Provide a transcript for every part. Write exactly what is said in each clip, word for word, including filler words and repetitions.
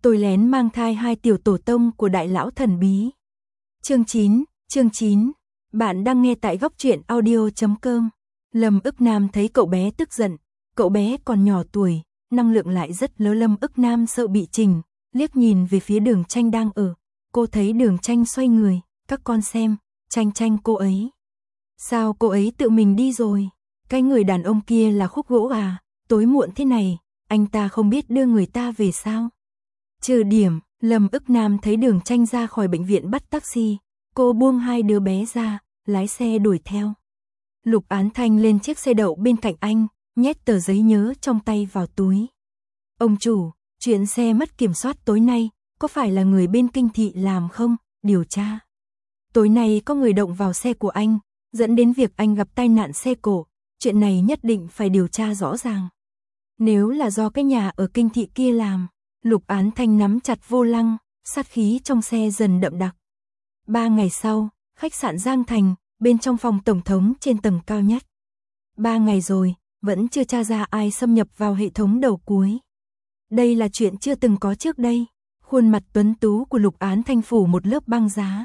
tôi lén mang thai hai tiểu tổ tông của đại lão thần bí. Chương chín, chương chín. Bạn đang nghe tại góc truyện audio chấm com. Lâm Ức Nam thấy cậu bé tức giận, cậu bé còn nhỏ tuổi, năng lượng lại rất lớn. Lâm Ức Nam sợ bị Trình, liếc nhìn về phía Đường Tranh đang ở. Cô thấy Đường Tranh xoay người, các con xem, Tranh Tranh cô ấy. Sao cô ấy tự mình đi rồi? Cái người đàn ông kia là Khúc Gỗ à? Tối muộn thế này, anh ta không biết đưa người ta về sao? Trừ điểm, Lâm Ức Nam thấy Đường Tranh ra khỏi bệnh viện bắt taxi, cô buông hai đứa bé ra, lái xe đuổi theo. Lục Án Thanh lên chiếc xe đậu bên cạnh anh, nhét tờ giấy nhớ trong tay vào túi. Ông chủ, chuyện xe mất kiểm soát tối nay, có phải là người bên kinh thị làm không? Điều tra. Tối nay có người động vào xe của anh, dẫn đến việc anh gặp tai nạn xe cộ, chuyện này nhất định phải điều tra rõ ràng. Nếu là do cái nhà ở kinh thị kia làm, Lục Án Thanh nắm chặt vô lăng, sát khí trong xe dần đậm đặc. Ba ngày sau, khách sạn Giang Thành, bên trong phòng tổng thống trên tầng cao nhất. Ba ngày rồi, vẫn chưa tra ra ai xâm nhập vào hệ thống đầu cuối. Đây là chuyện chưa từng có trước đây. Khuôn mặt tuấn tú của Lục Án Thanh phủ một lớp băng giá.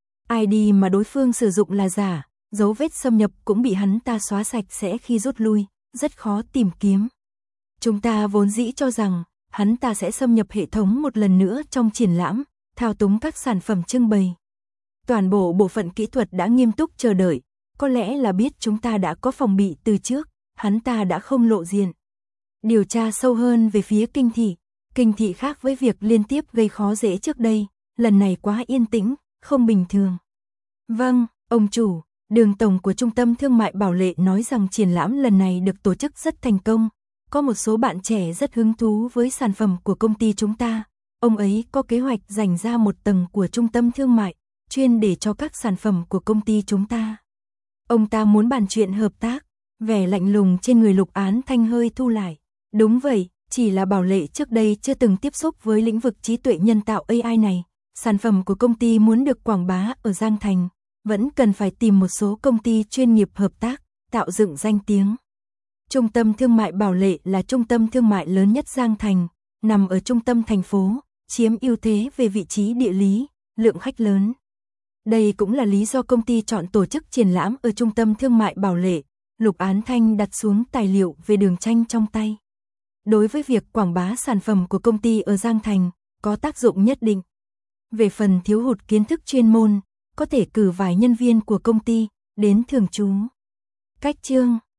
i đê mà đối phương sử dụng là giả, dấu vết xâm nhập cũng bị hắn ta xóa sạch sẽ khi rút lui, rất khó tìm kiếm. Chúng ta vốn dĩ cho rằng, hắn ta sẽ xâm nhập hệ thống một lần nữa trong triển lãm, thao túng các sản phẩm trưng bày. Toàn bộ bộ phận kỹ thuật đã nghiêm túc chờ đợi, có lẽ là biết chúng ta đã có phòng bị từ trước, hắn ta đã không lộ diện. Điều tra sâu hơn về phía kinh thị, kinh thị khác với việc liên tiếp gây khó dễ trước đây, lần này quá yên tĩnh, không bình thường. Vâng, ông chủ, Đường tổng của Trung tâm Thương mại Bảo Lệ nói rằng triển lãm lần này được tổ chức rất thành công, có một số bạn trẻ rất hứng thú với sản phẩm của công ty chúng ta, ông ấy có kế hoạch dành ra một tầng của Trung tâm Thương mại, chuyên để cho các sản phẩm của công ty chúng ta. Ông ta muốn bàn chuyện hợp tác, vẻ lạnh lùng trên người Lục Án Thanh hơi thu lại. Đúng vậy, chỉ là Bảo Lệ trước đây chưa từng tiếp xúc với lĩnh vực trí tuệ nhân tạo a i này, sản phẩm của công ty muốn được quảng bá ở Giang Thành, vẫn cần phải tìm một số công ty chuyên nghiệp hợp tác, tạo dựng danh tiếng. Trung tâm Thương mại Bảo Lệ là trung tâm thương mại lớn nhất Giang Thành, nằm ở trung tâm thành phố, chiếm ưu thế về vị trí địa lý, lượng khách lớn. Đây cũng là lý do công ty chọn tổ chức triển lãm ở Trung tâm Thương mại Bảo Lệ. Lục Án Thanh đặt xuống tài liệu về Đường Tranh trong tay. Đối với việc quảng bá sản phẩm của công ty ở Giang Thành, có tác dụng nhất định. Về phần thiếu hụt kiến thức chuyên môn, có thể cử vài nhân viên của công ty đến thường trú. Cách chương